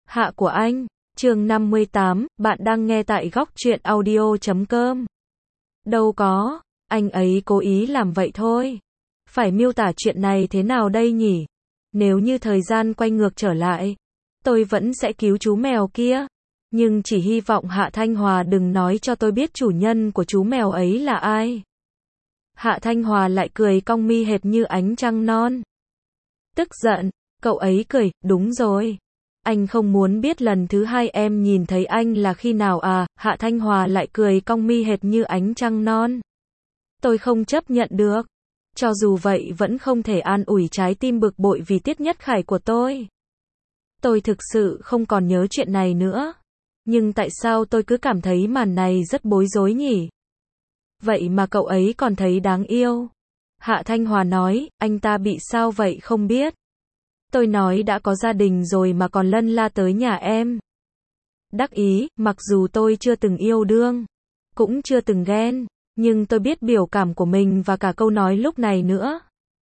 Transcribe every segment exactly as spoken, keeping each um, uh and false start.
Hạ của anh, chương năm mươi tám, bạn đang nghe tại góc truyện audio chấm com. Đâu có, anh ấy cố ý làm vậy thôi. Phải miêu tả chuyện này thế nào đây nhỉ? Nếu như thời gian quay ngược trở lại, tôi vẫn sẽ cứu chú mèo kia. Nhưng chỉ hy vọng Hạ Thanh Hòa đừng nói cho tôi biết chủ nhân của chú mèo ấy là ai. Hạ Thanh Hòa lại cười cong mi hệt như ánh trăng non. Tức giận, cậu ấy cười, đúng rồi. Anh không muốn biết lần thứ hai em nhìn thấy anh là khi nào à? Hạ Thanh Hòa lại cười cong mi hệt như ánh trăng non. Tôi không chấp nhận được. Cho dù vậy vẫn không thể an ủi trái tim bực bội vì Tiết Nhất Khải của tôi. Tôi thực sự không còn nhớ chuyện này nữa. Nhưng tại sao tôi cứ cảm thấy màn này rất bối rối nhỉ? Vậy mà cậu ấy còn thấy đáng yêu. Hạ Thanh Hòa nói, anh ta bị sao vậy không biết. Tôi nói đã có gia đình rồi mà còn lân la tới nhà em. Đắc ý, mặc dù tôi chưa từng yêu đương, cũng chưa từng ghen, nhưng tôi biết biểu cảm của mình và cả câu nói lúc này nữa.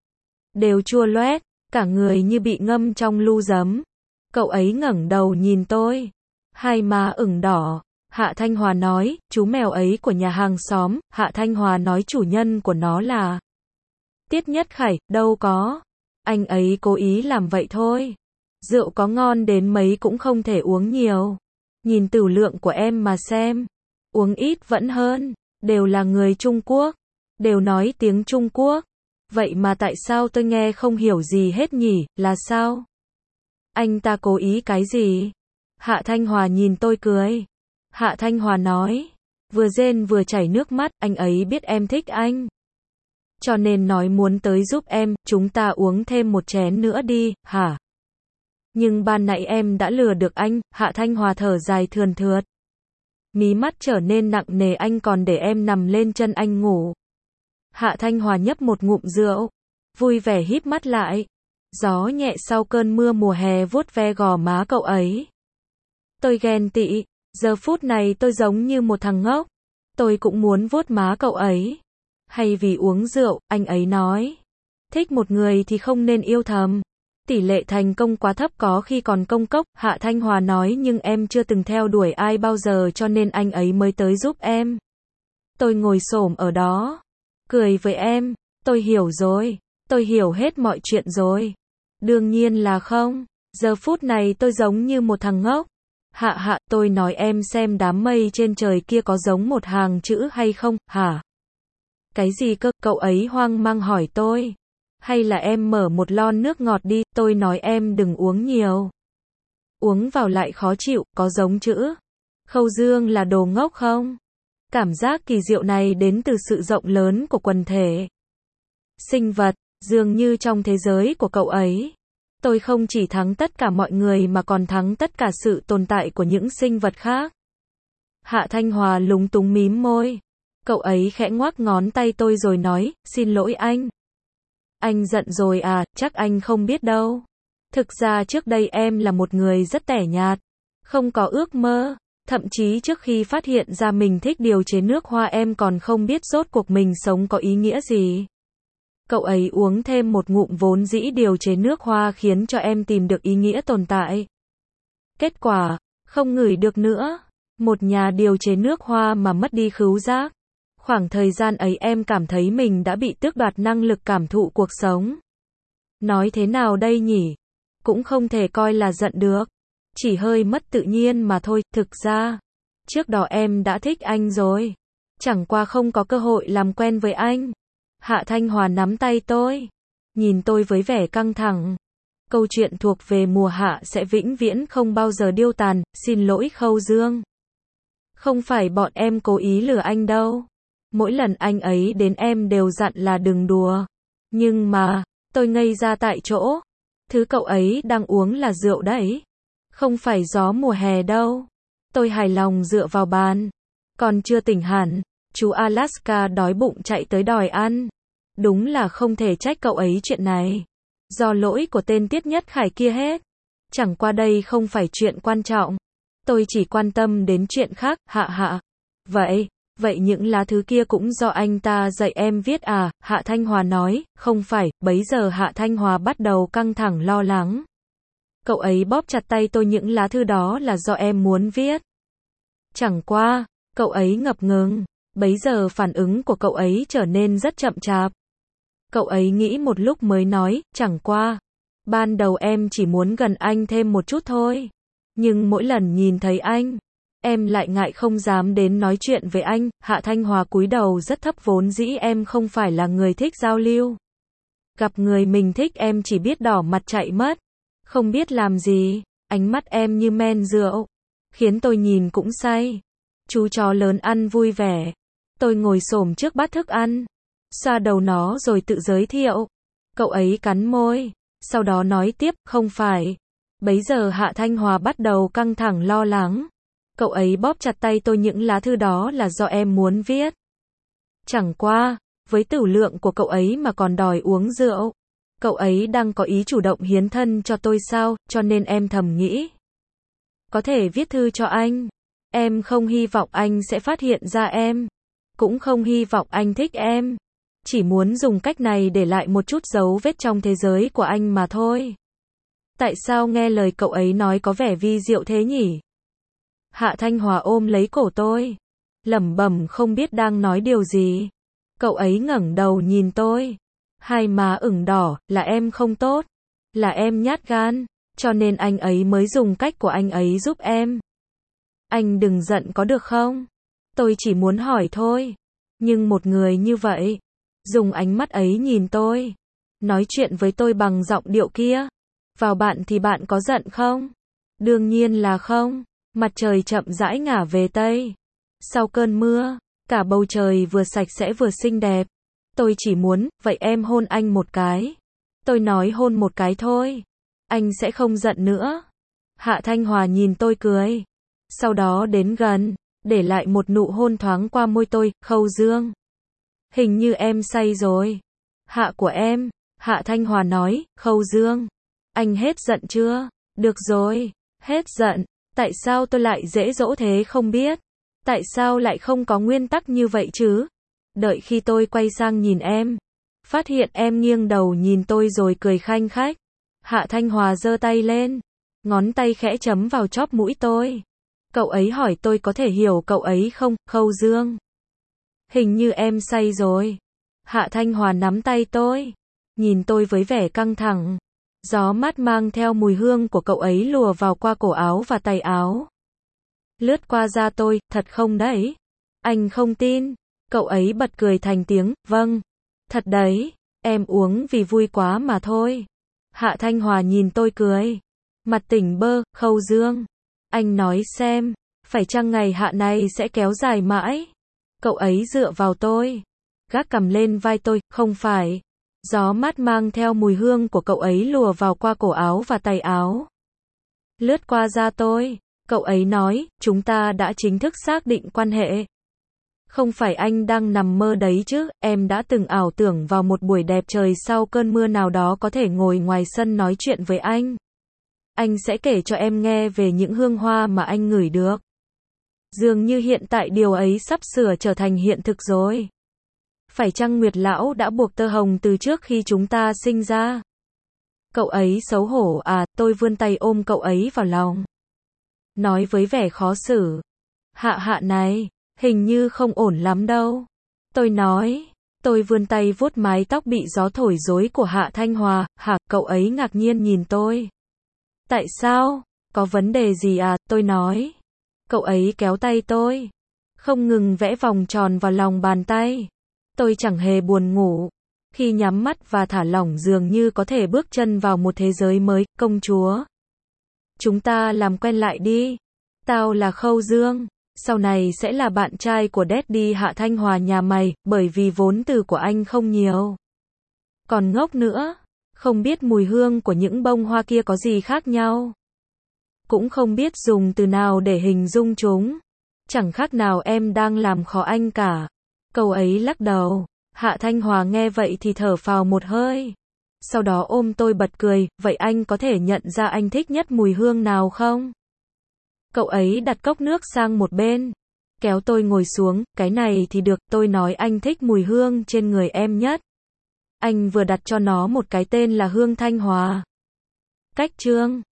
Đều chua loét, cả người như bị ngâm trong lu giấm. Cậu ấy ngẩng đầu nhìn tôi, hai má ửng đỏ. Hạ Thanh Hòa nói, chú mèo ấy của nhà hàng xóm. Hạ Thanh Hòa nói chủ nhân của nó là Tiết Nhất Khải. Đâu có, anh ấy cố ý làm vậy thôi. Rượu có ngon đến mấy cũng không thể uống nhiều. Nhìn tửu lượng của em mà xem, uống ít vẫn hơn. Đều là người Trung Quốc, đều nói tiếng Trung Quốc. Vậy mà tại sao tôi nghe không hiểu gì hết nhỉ? Là sao? Anh ta cố ý cái gì? Hạ Thanh Hòa nhìn tôi cười. Hạ Thanh Hòa nói, vừa rên vừa chảy nước mắt, anh ấy biết em thích anh, cho nên nói muốn tới giúp em, chúng ta uống thêm một chén nữa đi, hả? Nhưng ban nãy em đã lừa được anh. Hạ Thanh Hòa thở dài thườn thượt. Mí mắt trở nên nặng nề, anh còn để em nằm lên chân anh ngủ. Hạ Thanh Hòa nhấp một ngụm rượu, vui vẻ híp mắt lại. Gió nhẹ sau cơn mưa mùa hè vuốt ve gò má cậu ấy. Tôi ghen tị, giờ phút này tôi giống như một thằng ngốc. Tôi cũng muốn vuốt má cậu ấy. Hay vì uống rượu, anh ấy nói, thích một người thì không nên yêu thầm. Tỷ lệ thành công quá thấp có khi còn công cốc. Hạ Thanh Hòa nói, nhưng em chưa từng theo đuổi ai bao giờ cho nên anh ấy mới tới giúp em. Tôi ngồi xổm ở đó, cười với em. Tôi hiểu rồi, tôi hiểu hết mọi chuyện rồi. Đương nhiên là không. Giờ phút này tôi giống như một thằng ngốc. Hạ hạ, tôi nói em xem đám mây trên trời kia có giống một hàng chữ hay không, hả? Cái gì cơ? Cậu ấy hoang mang hỏi tôi. Hay là em mở một lon nước ngọt đi, tôi nói em đừng uống nhiều. Uống vào lại khó chịu, có giống chữ Khâu Dương là đồ ngốc không? Cảm giác kỳ diệu này đến từ sự rộng lớn của quần thể sinh vật, dường như trong thế giới của cậu ấy, tôi không chỉ thắng tất cả mọi người mà còn thắng tất cả sự tồn tại của những sinh vật khác. Hạ Thanh Hòa lúng túng mím môi. Cậu ấy khẽ ngoắc ngón tay tôi rồi nói, xin lỗi anh. Anh giận rồi à? Chắc anh không biết đâu. Thực ra trước đây em là một người rất tẻ nhạt, không có ước mơ. Thậm chí trước khi phát hiện ra mình thích điều chế nước hoa em còn không biết rốt cuộc mình sống có ý nghĩa gì. Cậu ấy uống thêm một ngụm vốn dĩ điều chế nước hoa khiến cho em tìm được ý nghĩa tồn tại. Kết quả, không ngửi được nữa. Một nhà điều chế nước hoa mà mất đi khứu giác. Khoảng thời gian ấy em cảm thấy mình đã bị tước đoạt năng lực cảm thụ cuộc sống. Nói thế nào đây nhỉ? Cũng không thể coi là giận được. Chỉ hơi mất tự nhiên mà thôi. Thực ra, trước đó em đã thích anh rồi. Chẳng qua không có cơ hội làm quen với anh. Hạ Thanh Hòa nắm tay tôi, nhìn tôi với vẻ căng thẳng. Câu chuyện thuộc về mùa hạ sẽ vĩnh viễn không bao giờ điêu tàn. Xin lỗi Khâu Dương. Không phải bọn em cố ý lừa anh đâu. Mỗi lần anh ấy đến em đều dặn là đừng đùa. Nhưng mà, tôi ngây ra tại chỗ. Thứ cậu ấy đang uống là rượu đấy. Không phải gió mùa hè đâu. Tôi hài lòng dựa vào bàn. Còn chưa tỉnh hẳn, chú Alaska đói bụng chạy tới đòi ăn. Đúng là không thể trách cậu ấy chuyện này. Do lỗi của tên Tiết Nhất Khải kia hết. Chẳng qua đây không phải chuyện quan trọng. Tôi chỉ quan tâm đến chuyện khác. Hạ hạ. Vậy, vậy những lá thư kia cũng do anh ta dạy em viết à? Hạ Thanh Hòa nói, không phải. Bấy giờ Hạ Thanh Hòa bắt đầu căng thẳng lo lắng. Cậu ấy bóp chặt tay tôi, những lá thư đó là do em muốn viết. Chẳng qua, cậu ấy ngập ngừng. Bấy giờ phản ứng của cậu ấy trở nên rất chậm chạp. Cậu ấy nghĩ một lúc mới nói, chẳng qua. Ban đầu em chỉ muốn gần anh thêm một chút thôi. Nhưng mỗi lần nhìn thấy anh, em lại ngại không dám đến nói chuyện với anh. Hạ Thanh Hòa cúi đầu rất thấp, vốn dĩ em không phải là người thích giao lưu. Gặp người mình thích em chỉ biết đỏ mặt chạy mất. Không biết làm gì. Ánh mắt em như men rượu. Khiến tôi nhìn cũng say. Chú chó lớn ăn vui vẻ. Tôi ngồi xổm trước bát thức ăn. Xoa đầu nó rồi tự giới thiệu. Cậu ấy cắn môi. Sau đó nói tiếp, không phải. Bấy giờ Hạ Thanh Hòa bắt đầu căng thẳng lo lắng. Cậu ấy bóp chặt tay tôi, những lá thư đó là do em muốn viết. Chẳng qua, với tửu lượng của cậu ấy mà còn đòi uống rượu. Cậu ấy đang có ý chủ động hiến thân cho tôi sao, cho nên em thầm nghĩ. Có thể viết thư cho anh. Em không hy vọng anh sẽ phát hiện ra em. Cũng không hy vọng anh thích em. Chỉ muốn dùng cách này để lại một chút dấu vết trong thế giới của anh mà thôi. Tại sao nghe lời cậu ấy nói có vẻ vi diệu thế nhỉ? Hạ Thanh Hòa ôm lấy cổ tôi. Lẩm bẩm không biết đang nói điều gì. Cậu ấy ngẩng đầu nhìn tôi. Hai má ửng đỏ, là em không tốt. Là em nhát gan. Cho nên anh ấy mới dùng cách của anh ấy giúp em. Anh đừng giận có được không? Tôi chỉ muốn hỏi thôi. Nhưng một người như vậy, dùng ánh mắt ấy nhìn tôi, nói chuyện với tôi bằng giọng điệu kia, vào bạn thì bạn có giận không? Đương nhiên là không. Mặt trời chậm rãi ngả về Tây. Sau cơn mưa, cả bầu trời vừa sạch sẽ vừa xinh đẹp. Tôi chỉ muốn, vậy em hôn anh một cái. Tôi nói hôn một cái thôi. Anh sẽ không giận nữa. Hạ Thanh Hòa nhìn tôi cười. Sau đó đến gần, để lại một nụ hôn thoáng qua môi tôi, Khâu Dương. Hình như em say rồi. Hạ của em. Hạ Thanh Hòa nói, Khâu Dương. Anh hết giận chưa? Được rồi. Hết giận. Tại sao tôi lại dễ dỗ thế không biết? Tại sao lại không có nguyên tắc như vậy chứ? Đợi khi tôi quay sang nhìn em, phát hiện em nghiêng đầu nhìn tôi rồi cười khanh khách. Hạ Thanh Hòa giơ tay lên, ngón tay khẽ chấm vào chóp mũi tôi. Cậu ấy hỏi tôi có thể hiểu cậu ấy không, Khâu Dương? Hình như em say rồi. Hạ Thanh Hòa nắm tay tôi, nhìn tôi với vẻ căng thẳng. Gió mát mang theo mùi hương của cậu ấy lùa vào qua cổ áo và tay áo. Lướt qua da tôi, thật không đấy? Anh không tin. Cậu ấy bật cười thành tiếng, vâng. Thật đấy, em uống vì vui quá mà thôi. Hạ Thanh Hòa nhìn tôi cười. Mặt tỉnh bơ, Khâu Dương. Anh nói xem, phải chăng ngày hạ này sẽ kéo dài mãi? Cậu ấy dựa vào tôi, gác cằm lên vai tôi, không phải. Gió mát mang theo mùi hương của cậu ấy lùa vào qua cổ áo và tay áo. Lướt qua da tôi, cậu ấy nói, chúng ta đã chính thức xác định quan hệ. Không phải anh đang nằm mơ đấy chứ, em đã từng ảo tưởng vào một buổi đẹp trời sau cơn mưa nào đó có thể ngồi ngoài sân nói chuyện với anh. Anh sẽ kể cho em nghe về những hương hoa mà anh ngửi được. Dường như hiện tại điều ấy sắp sửa trở thành hiện thực rồi. Phải chăng Nguyệt Lão đã buộc tơ hồng từ trước khi chúng ta sinh ra? Cậu ấy xấu hổ à, tôi vươn tay ôm cậu ấy vào lòng. Nói với vẻ khó xử. Hạ hạ này, hình như không ổn lắm đâu. Tôi nói, tôi vươn tay vuốt mái tóc bị gió thổi rối của Hạ Thanh Hòa. Hả, cậu ấy ngạc nhiên nhìn tôi. Tại sao? Có vấn đề gì à, tôi nói. Cậu ấy kéo tay tôi, không ngừng vẽ vòng tròn vào lòng bàn tay. Tôi chẳng hề buồn ngủ. Khi nhắm mắt và thả lỏng dường như có thể bước chân vào một thế giới mới, công chúa. Chúng ta làm quen lại đi. Tao là Khâu Dương. Sau này sẽ là bạn trai của Daddy Hạ Thanh Hòa nhà mày, bởi vì vốn từ của anh không nhiều. Còn ngốc nữa. Không biết mùi hương của những bông hoa kia có gì khác nhau. Cũng không biết dùng từ nào để hình dung chúng. Chẳng khác nào em đang làm khó anh cả. Cậu ấy lắc đầu. Hạ Thanh Hòa nghe vậy thì thở phào một hơi. Sau đó ôm tôi bật cười, vậy anh có thể nhận ra anh thích nhất mùi hương nào không? Cậu ấy đặt cốc nước sang một bên, kéo tôi ngồi xuống, cái này thì được, tôi nói anh thích mùi hương trên người em nhất. Anh vừa đặt cho nó một cái tên là Hương Thanh Hòa. Cách chương